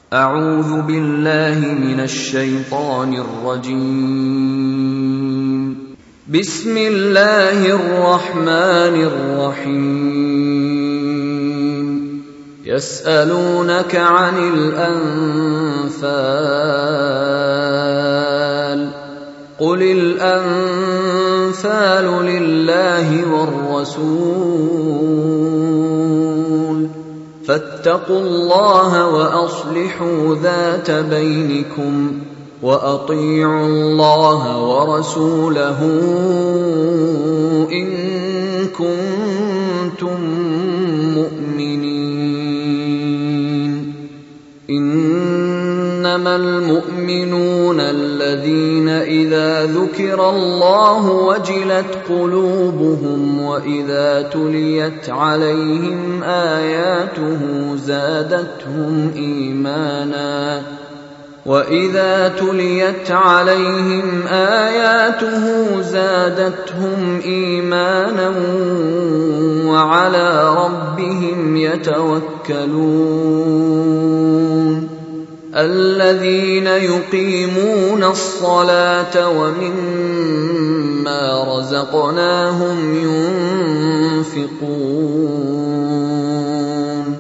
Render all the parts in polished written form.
أعوذ بالله من الشيطان الرجيم. بسم الله الرحمن الرحيم. يسألونك عن الأنفال قل الأنفال لله والرسول فاتقوا الله وأصلحوا ذات بينكم وأطيعوا الله ورسوله إن كنتم مؤمنين. إنما المؤمنون الذين إذا ذكر الله وجلت قلوبهم وإذا تليت عليهم آياته زادتهم إيمانا وعلى ربهم يتوكلون. الذين يقيمون الصلاة ومما رزقناهم ينفقون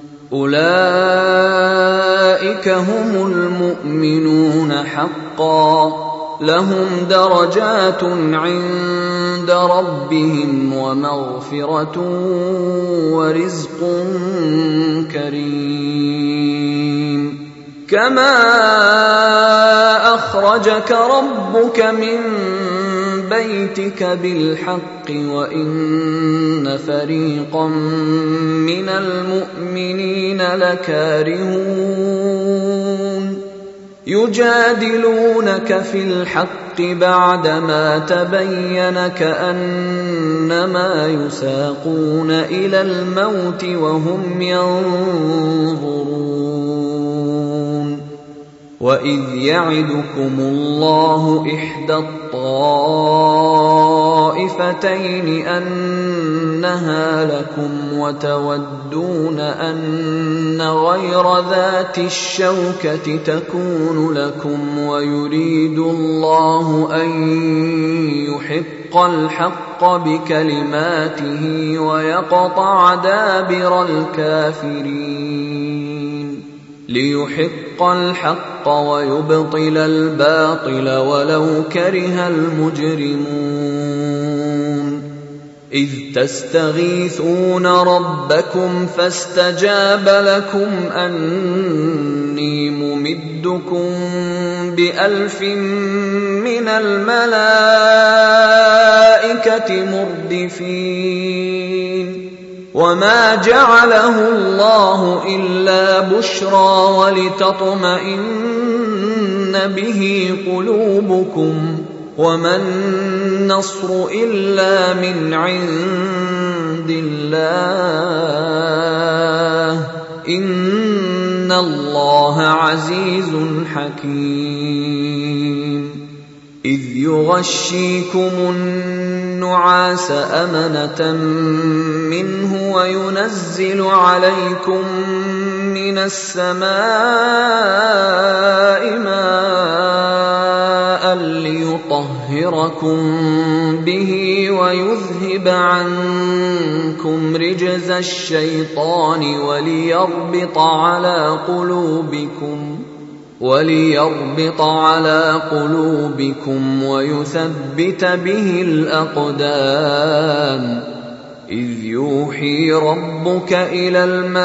أولئك هم المؤمنون حقا لهم درجات عند ربهم ومغفرة ورزق كريم. كما أخرجك ربك من بيتك بالحق وإن فريقا من المؤمنين لكارهون يجادلونك في الحق بعدما تبين كأنما يساقون إلى الموت وهم ينظرون. وإذ يعدكم الله إحدى الطائفتين أنها لكم وتودون أن غير ذات الشوكة تكون لكم ويريد الله أن يحق الحق بكلماته ويقطع دابر الكافرين ليحق الحق ويبطل الباطل ولو كره المجرمون. إذ تستغيثون ربكم فاستجاب لكم أني ممدكم ب1000 من الملائكة مردفين. وما جعله الله إلا بشرى ولتطمئن به قلوبكم وما النصر إلا من عند الله إن الله عزيز حكيم. إذ يغشيكم النعاس أمنة منه وينزل عليكم من السماء ماء ليطهركم به ويذهب عنكم رجز الشيطان وليربط على قلوبكم ويثبت به الأقدام. إذ يوحي ربك إلى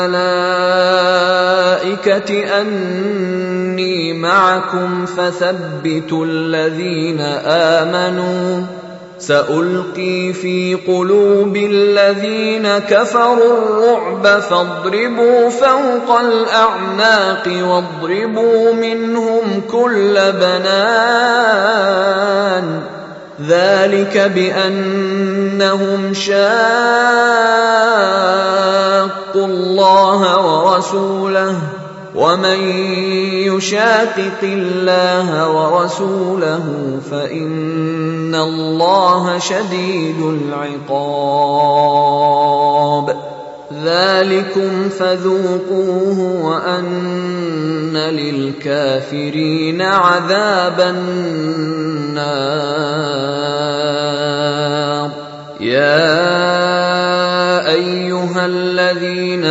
الملائكة أني معكم فثبتوا الذين آمنوا سألقي في قلوب الذين كفروا الرعب فاضربوا فوق الأعناق واضربوا منهم كل بنان. ذلك بأنهم شاقوا الله ورسوله ومن يشاقق الله ورسوله فإن الله شديد العقاب. ذلكم فذوقوه وأن للكافرين عذاب النار. يا أيها الذين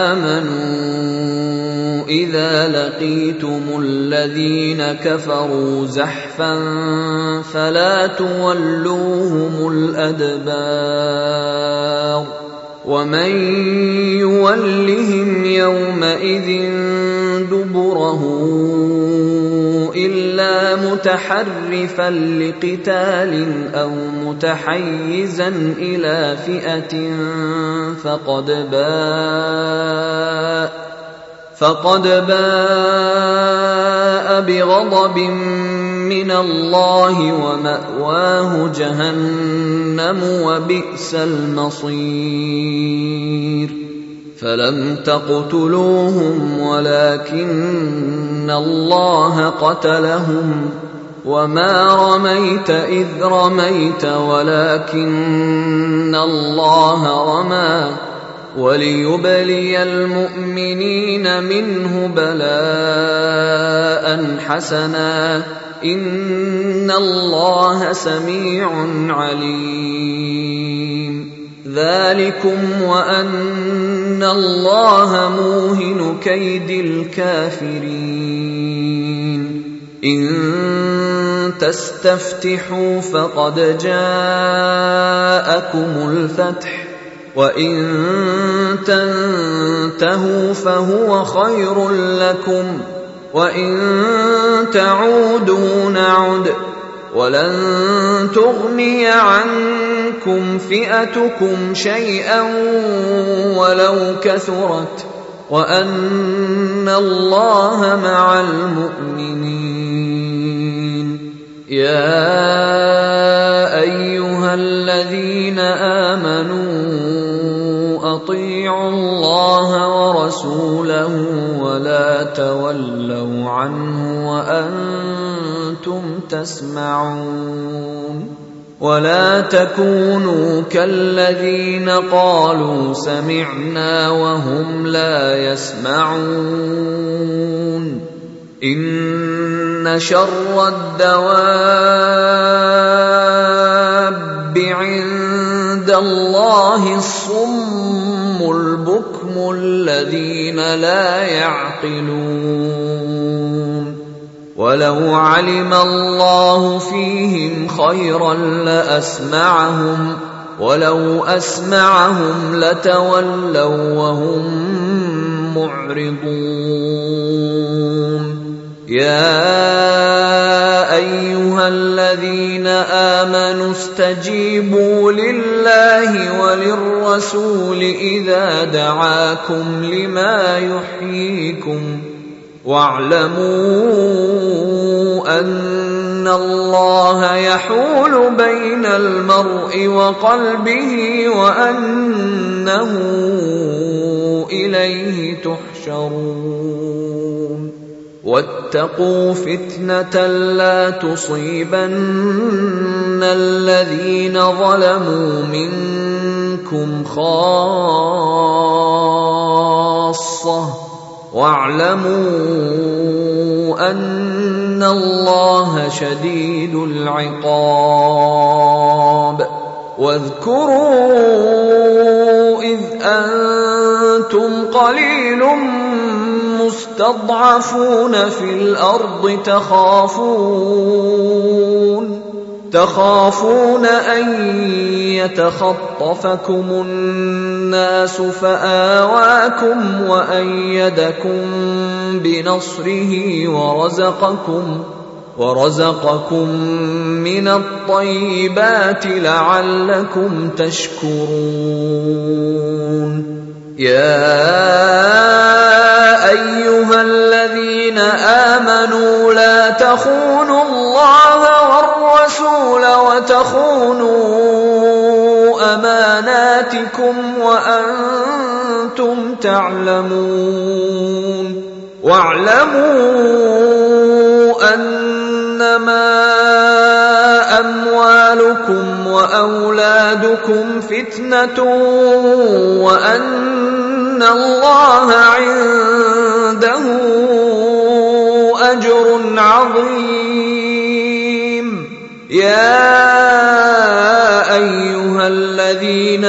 آمنوا إذا لقيتم الذين كفروا زحفا فلا تولوهم الأدبار ومن يولهم يومئذ دبره إلا متحرفا لقتال أو متحيزا إلى فئة فقد باء بغضب من الله ومأواه جهنم وبئس المصير. فلم تقتلوهم ولكن الله قتلهم وما رميت إذ رميت ولكن الله رمى وليبلي المؤمنين منه بلاء حسنا إن الله سميع عليم. ذلكم وأن الله موهن كيد الكافرين. إن تستفتحوا فقد جاءكم الفتح وإن تنتهوا فهو خير لكم وإن تعودوا نعد ولن تغني عنكم فئتكم شيئا ولو كثرت وأن الله مع المؤمنين. يا أيها الذين آمنوا أطيعوا الله ورسوله ولا تولوا عنه وأنتم تسمعون. ولا تكونوا كالذين قالوا سمعنا وهم لا يسمعون. إن شر الدواب عند الله الصم البكم الذين لا يعقلون. ولو علم الله فيهم خيرا لأسمعهم ولو أسمعهم لتولوا وهم معرضون. يا أيها الذين آمنوا استجيبوا لله وللرسول إذا دعاكم لما يحييكم واعلموا أن الله يحول بين المرء وقلبه وأنه إليه تحشرون. واتقوا فتنة لا تصيبن الذين ظلموا منكم خاصة واعلموا أن الله شديد العقاب. واذكروا إذ أنتم قليل مستضعفون في الأرض تخافون أن يتخطفكم الناس فآواكم وأيدكم بنصره ورزقكم من الطيبات لعلكم تشكرون. يا أيها الذين آمنوا لا تخونوا الله والرسول وتخونوا أماناتكم وأنتم تعلمون. واعلموا أنما أموالكم وأولادكم فتنة وأن الله عنده أجر عظيم. يا أيها الذين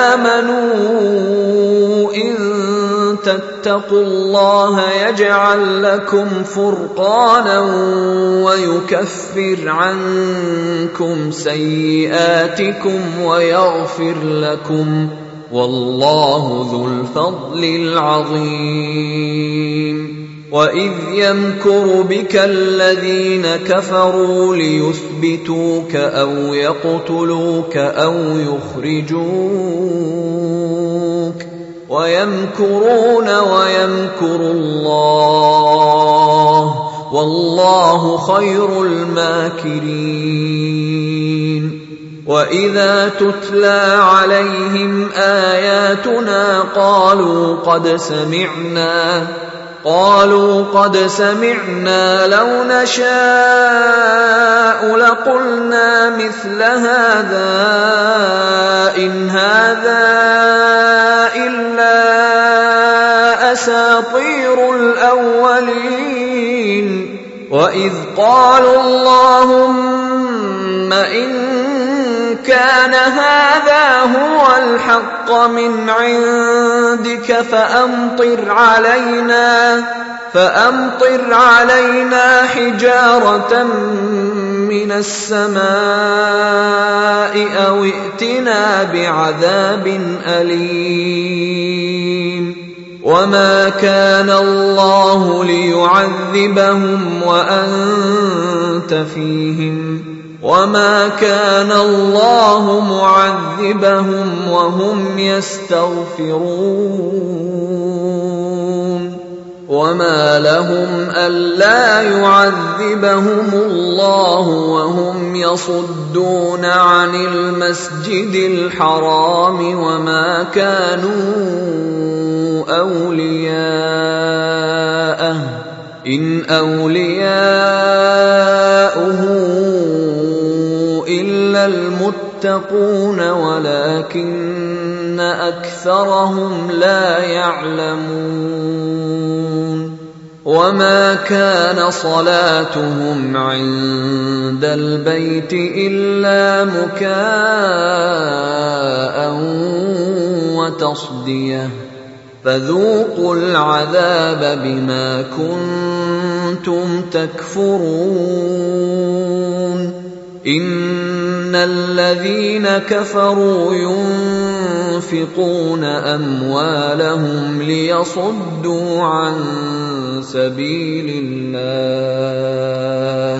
آمنوا إن تتقوا الله يجعل لكم فرقانا ويكفر عنكم سيئاتكم ويغفر لكم، والله ذو الفضل العظيم. وإذ يمكر بك الذين كفروا ليثبتوك أو يقتلوك أو يخرجوك ويمكرون ويمكر الله والله خير الماكرين. وإذا تتلى عليهم آياتنا قالوا قد سمعنا لو نشاء لقلنا مثل هذا إن هذا إلا أساطير الأولين. وإذ قالوا اللهم إن كان هذا هو الحق من عندك فأمطر علينا حجارة من السماء أو ائتنا بعذاب أليم. وما كان الله ليعذبهم وأنت فيهم وما كان الله معذبهم وهم يستغفرون. وما لهم ألا يعذبهم الله وهم يصدون عن المسجد الحرام وما كانوا أولياءه إن أولياؤه إلا المتقون ولكن أكثرهم لا يعلمون. وما كان صلاتهم عند البيت إلا مكاء وتصدية فذوقوا العذاب بما كنتم تكفرون. إن الذين كفروا ينفقون أموالهم ليصدوا عن سبيل الله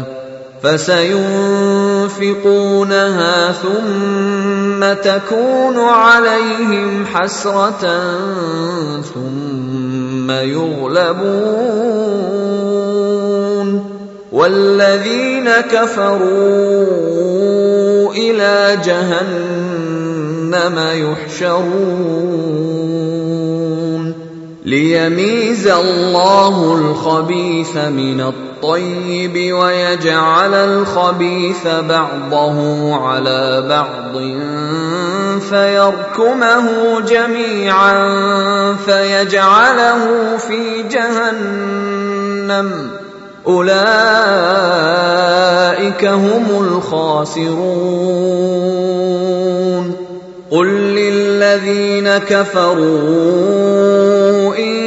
فسينفقونها ثم تكون عليهم حسرة ثم يغلبون والذين كفروا إلى جهنم يحشرون ليميز الله الخبيث من الطيب ويجعل الخبيث بعضه على بعض فيركمه جميعا فيجعله في جهنم أولئك هم الخاسرون. قل للذين كفروا إن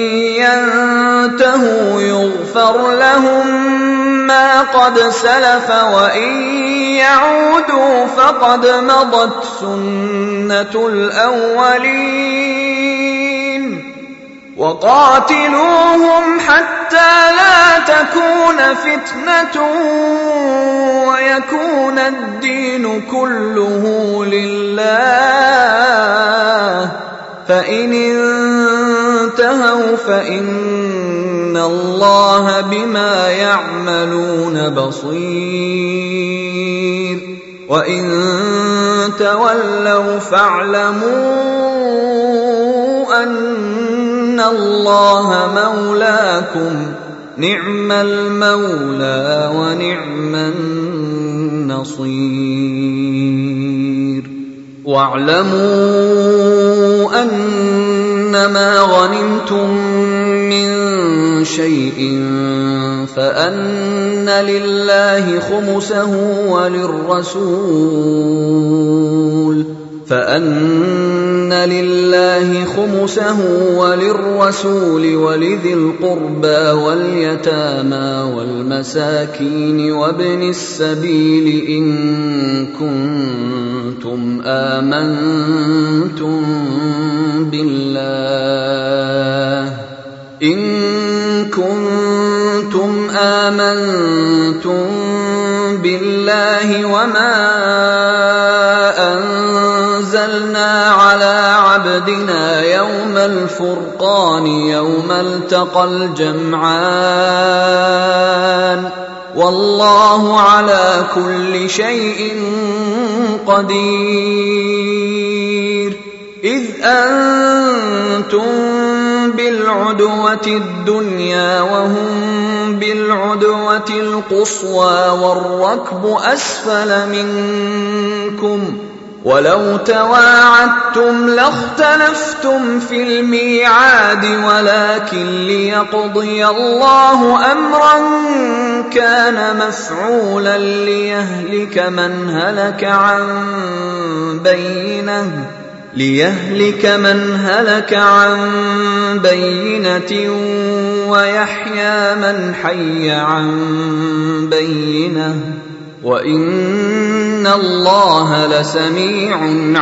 ينتهوا يغفر لهم ما قد سلف وإن يعودوا فقد مضت سنة الأولين. وقاتلوهم حتى لا تكون فتنة ويكون الدين كله لله فإن انتهوا فإن الله بما يعملون بصير وإن تولوا فاعلموا أن الله مولاكم نعم المولى ونعم النصير. واعلموا أن ما غنمتم من شيء فأن لله خمسه وللرسول ولذي القربى واليتامى والمساكين وابن السبيل إن كنتم آمنتم بالله وما أنزلنا على عبدنا يوم الفرقان يوم التقى الجمعان والله على كل شيء قدير. إذ أنتم بالعدوة الدنيا وهم بالعدوة القصوى والركب أسفل منكم ولو تواعدتم لاختلفتم في الميعاد ولكن ليقضي الله أمرا كان مفعولا ليهلك من هلك عن بينة ويحيى من حي عن بينة وإن الله لسميع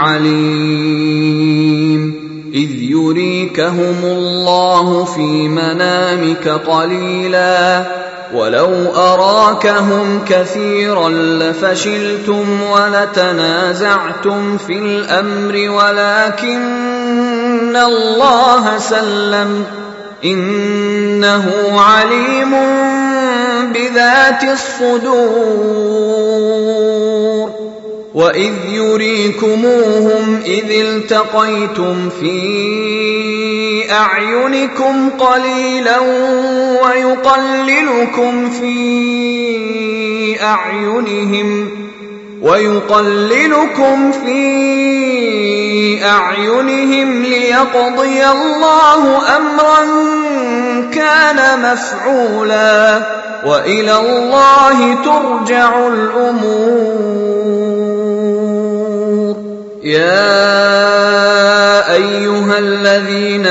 عليم. إذ يريكهم الله في منامك قليلا ولو أراكهم كثيرا لفشلتم ولتنازعتم في الأمر ولكن الله سلم إنه عليم بذات الصدور. وإذ يريكموهم إذ التقيتم في أعينكم قليلا ويقللكم في أعينهم ليقضي الله أمرا كان مفعولا وإلى الله ترجع الأمور. يا أيها الذين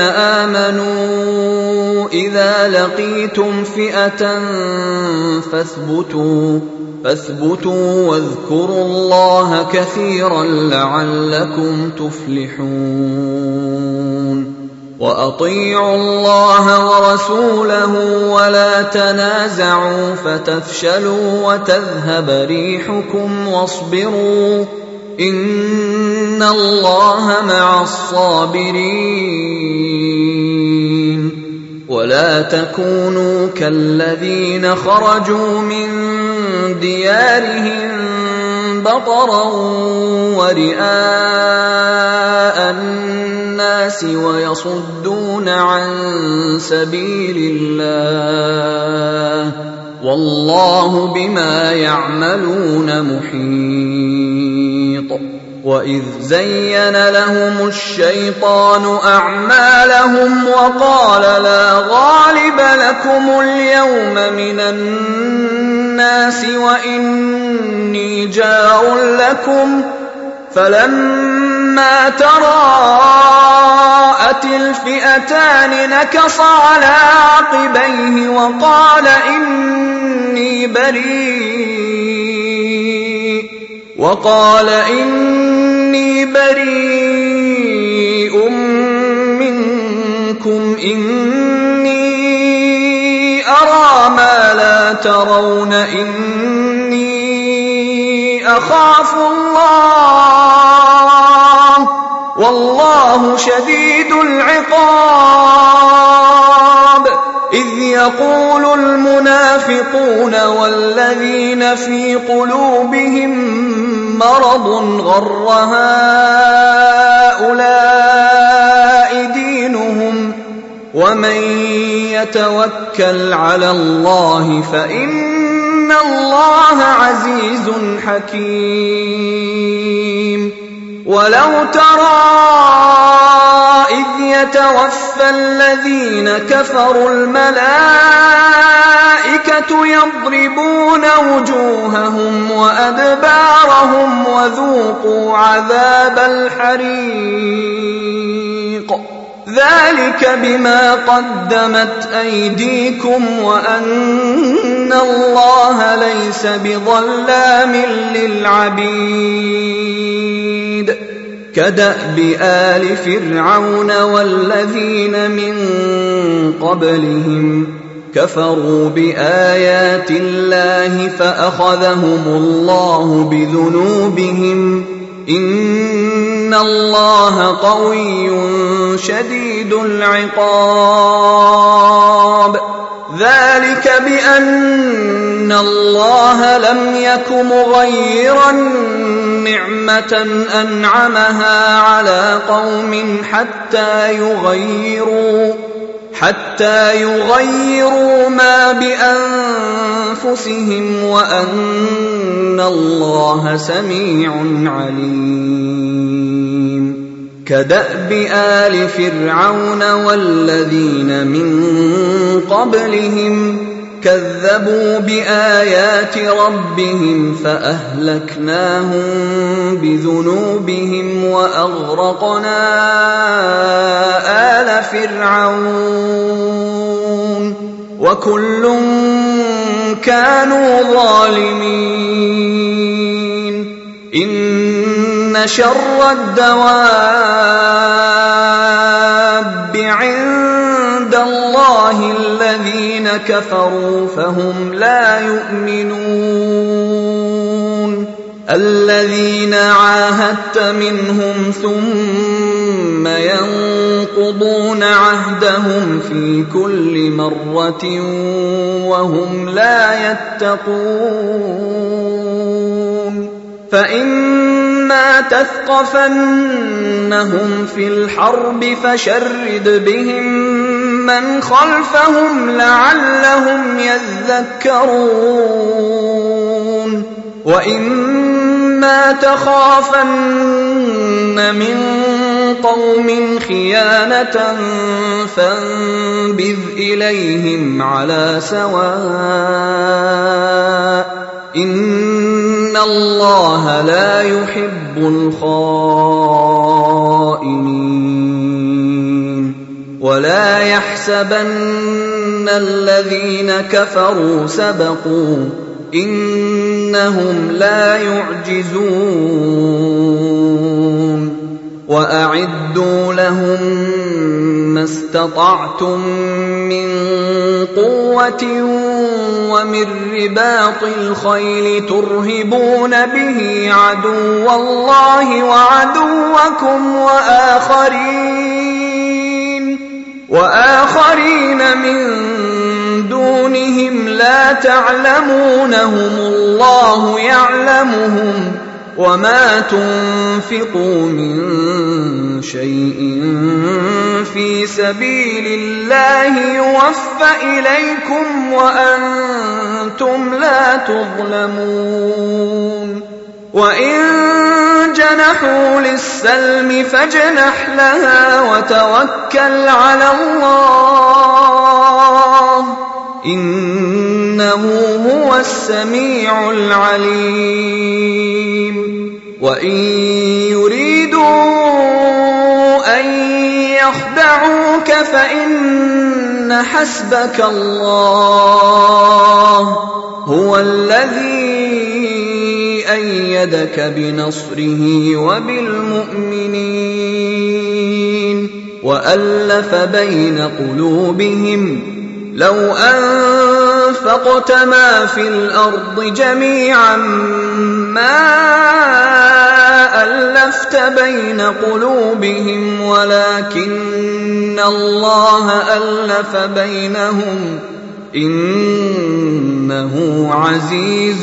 آمنوا إذا لقيتم فئة فاثبتوا واذكروا الله كثيرا لعلكم تفلحون. وأطيعوا الله ورسوله ولا تنازعوا فتفشلوا وتذهب ريحكم واصبروا إن الله مع الصابرين. ولا تكونوا كالذين خرجوا من ديارهم بطرا ورئاء الناس ويصدون عن سبيل الله والله بما يعملون محيط. وإذ زين لهم الشيطان أعمالهم وقال لا غالب لكم اليوم من الناس وإني جار لكم فلما تراءت الفئتان نكص على عقبيه وقال إني بريء منكم إني أرى ما لا ترون إني أخاف الله والله شديد العقاب. إذ يقول المنافقون والذين في قلوبهم مرض غر هؤلاء دينهم ومن يتوكل على الله فإن الله عزيز حكيم. ولو ترى إذ يتوفى الذين كفروا الملائكة يضربون وجوههم وأدبارهم وذوقوا عذاب الحريق ذلك بما قدمت أيديكم وأن الله ليس بظلام للعبيد كدأب آل فرعون والذين من قبلهم كفروا بآيات الله فأخذهم الله بذنوبهم إن الله قوي شديد العقاب ذلك بأن الله لم يك مغيرا نعمة أنعمها على قوم حتى يغيروا ما بأنفسهم وأن الله سميع عليم كدأب آل فرعون والذين من قبلهم كذبوا بآيات ربهم فأهلكناهم بذنوبهم وأغرقنا آل فرعون وكل كانوا ظالمين إن شر الدواب عند الله الذين كفروا فهم لا يؤمنون الذين عاهدت منهم ثم ينقضون عهدهم في كل مرة وهم لا يتقون فإما تثقفنهم في الحرب فشرد بهم من خلفهم لعلهم يذكرون وإما تخافن من قوم خيانة فانبذ إليهم على سواء إن الله لا يحب الخائنين ولا يحسبن الذين كفروا سبقوا إنهم لا يعجزون وأعدوا لهم ما استطعتم من قوة ومن رباط الخيل ترهبون به عدو الله وعدوكم وآخرين من دونهم لا تعلمونهم الله يعلمهم وما تنفقوا من شيء في سبيل الله يوفى إليكم وأنتم لا تظلمون وإن جنحوا للسلم فاجنح لها وتوكل على الله إنه هو السميع العليم وإن يريدوا أن يخدعوك فإن حسبك الله هو الذي أيدك بنصره وبالمؤمنين وألف بين قلوبهم لو أنفقت ما في الأرض جميعا ما ألفت بين قلوبهم ولكن الله ألف بينهم إنه عزيز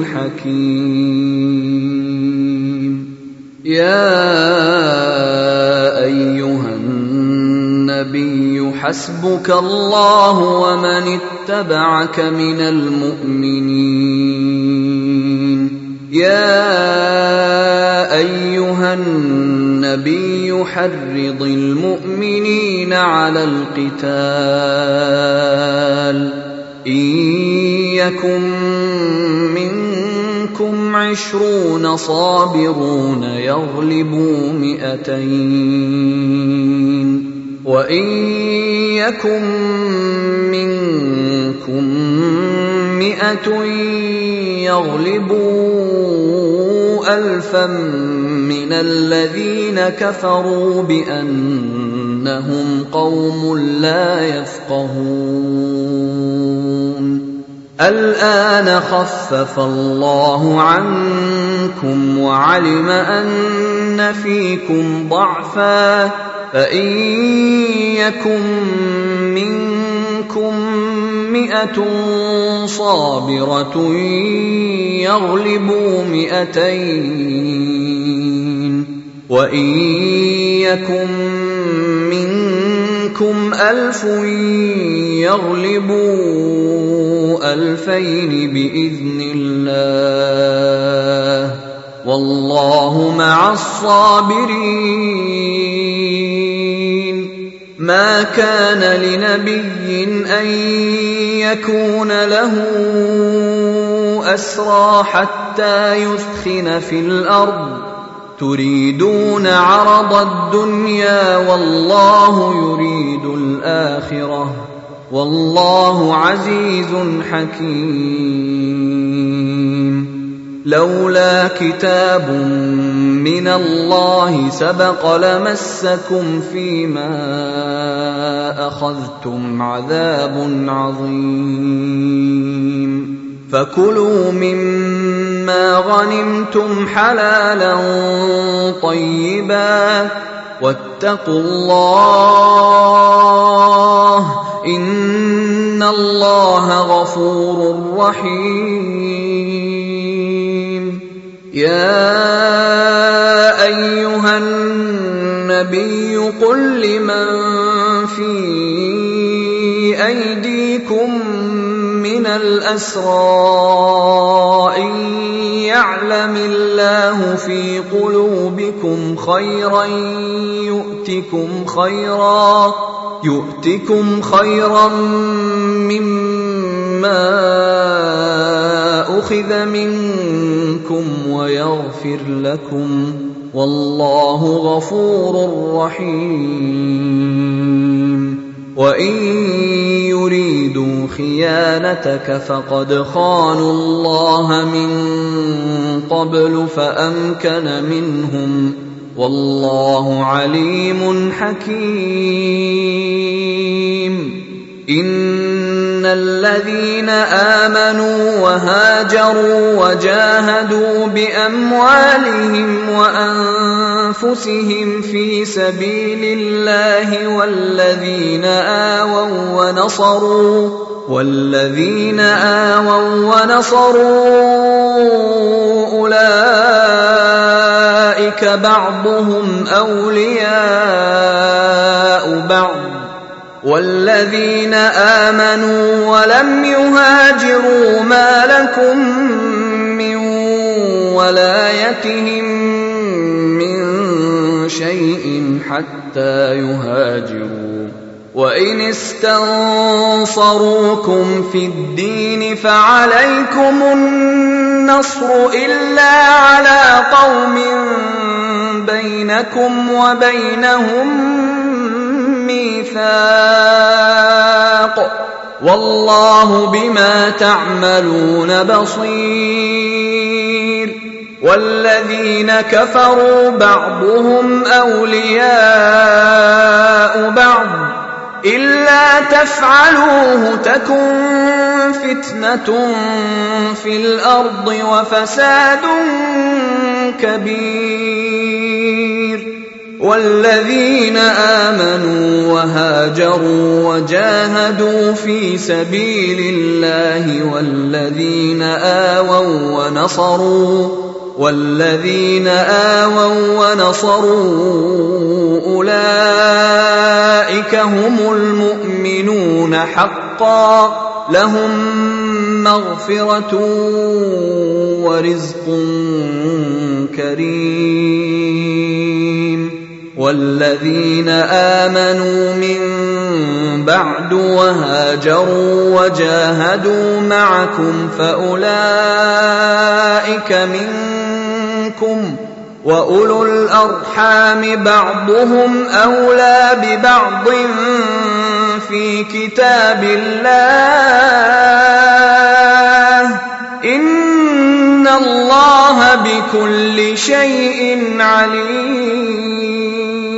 حكيم يا أيها النبي حسبك الله ومن اتبعك من المؤمنين يا أيها النبي يحرض المؤمنين على القتال إن يكن منكم 20 صابرون يغلبوا 200 وإن يكن منكم 100 يغلبوا 1000 من الذين كفروا بأنهم قوم لا يفقهون الآن خفف الله عنكم وعلم أن فيكم ضعفا فإن يكن منكم 100 صابرة يغلبوا 200 وإن يكن منكم 1000 يغلبوا 2000 بإذن الله والله مع الصابرين ما كان لنبي أن يكون له أسرى حتى يثخن في الأرض تريدون عرض الدنيا والله يريد الآخرة والله عزيز حكيم لولا كتاب من الله سبق لمسكم فيما أخذتم عذاب عظيم فكلوا مما غنمتم حلالا طيبا واتقوا الله إن الله غفور رحيم يا أيها النبي قل لمن في أيديكم من الأسرى إن يعلم الله في قلوبكم خيرا يؤتكم خيرا مما أخذ منكم ويغفر لكم والله غفور رحيم وإن يريدوا خيانتك فقد خانوا الله من قبل فأمكن منهم والله عليم حكيم إن الذين آمنوا وهاجروا وجاهدوا بأموالهم وأنفسهم في سبيل الله والذين آووا ونصروا أولئك بعضهم أولياء بعض والذين آمنوا ولم يهاجروا ما لكم من ولايتهم من شيء حتى يهاجروا وإن استنصروكم في الدين فعليكم النصر إلا على قوم بينكم وبينهم ميثاق والله بما تعملون بصير والذين كفروا بعضهم أولياء بعض إلا تفعلوه تكن فتنة في الأرض وفساد كبير والذين آمنوا وهاجروا وجاهدوا في سبيل الله والذين آووا ونصروا أولئك هم المؤمنون حقا لهم مغفرة ورزق كريم والذين آمنوا من بعد وهاجروا وجاهدوا معكم فأولئك منكم، وأولو الأرحام بعضهم أولى ببعض في كتاب الله، إن الله بكل شيء عليم.